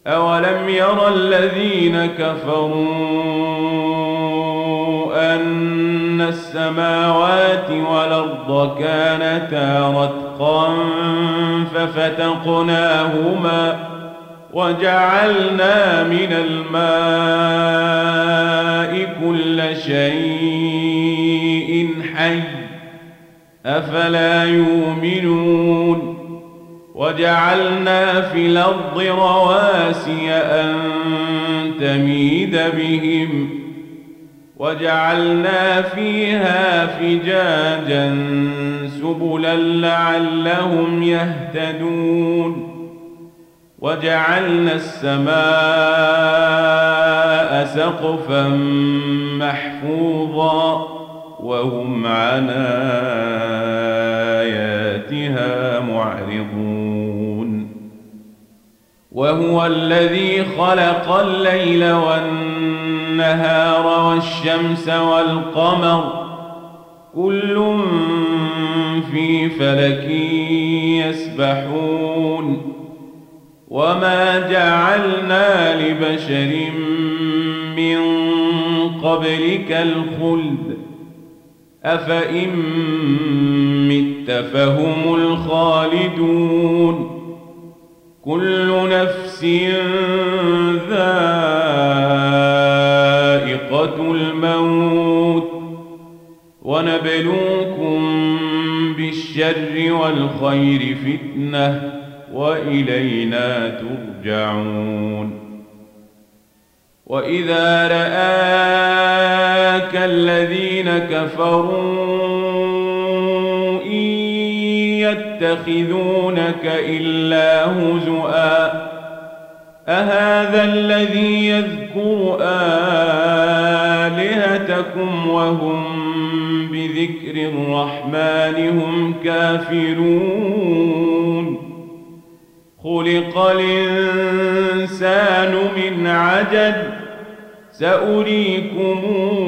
أولم ير الذين كفروا أن السماوات والأرض كانتا رتقا ففتقناهما وجعلنا من الماء كل شيء حي أفلا يؤمنون وجعلنا في الأرض رواسي أن تميد بهم وجعلنا فيها فجاجا سبلا لعلهم يهتدون وجعلنا السماء سقفا محفوظا وهم عن آياتها معرضون وهو الذي خلق الليل والنهار والشمس والقمر كل في فلك يسبحون وما جعلنا لبشر من قبلك الخلد أفإن مت فهم الخالدون كل نفس ذائقة الموت ونبلوكم بالشر والخير فتنة وإلينا ترجعون وإذا رآك الذين كفروا إن يتخذونك إلا هزؤا أهذا الذي يذكر آلهتكم وهم بذكر الرحمن هم كافرون خلق الإنسان من عجل سأريكم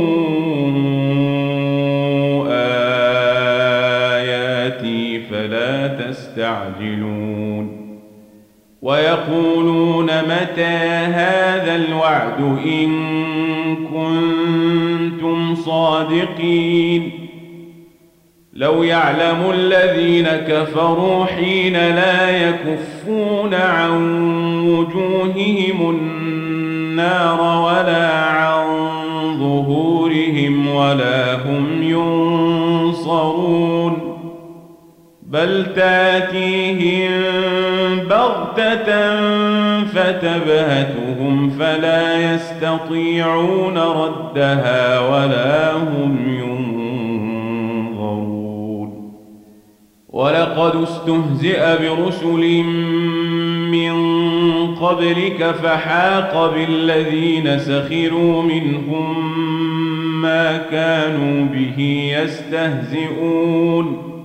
آياتي فلا تستعجلون ويقولون متى هذا الوعد إن كنتم صادقين لو يعلم الذين كفروا حين لا يكفون عن وجوههم النار ولا عن ظهورهم ولا هم ينصرون بل تاتيهم بغتة فتبهتهم فلا يستطيعون ردها ولا هم ينظرون ولقد استهزئ برسل من قبلك فحاق بالذين سخروا منهم ما كانوا به يستهزئون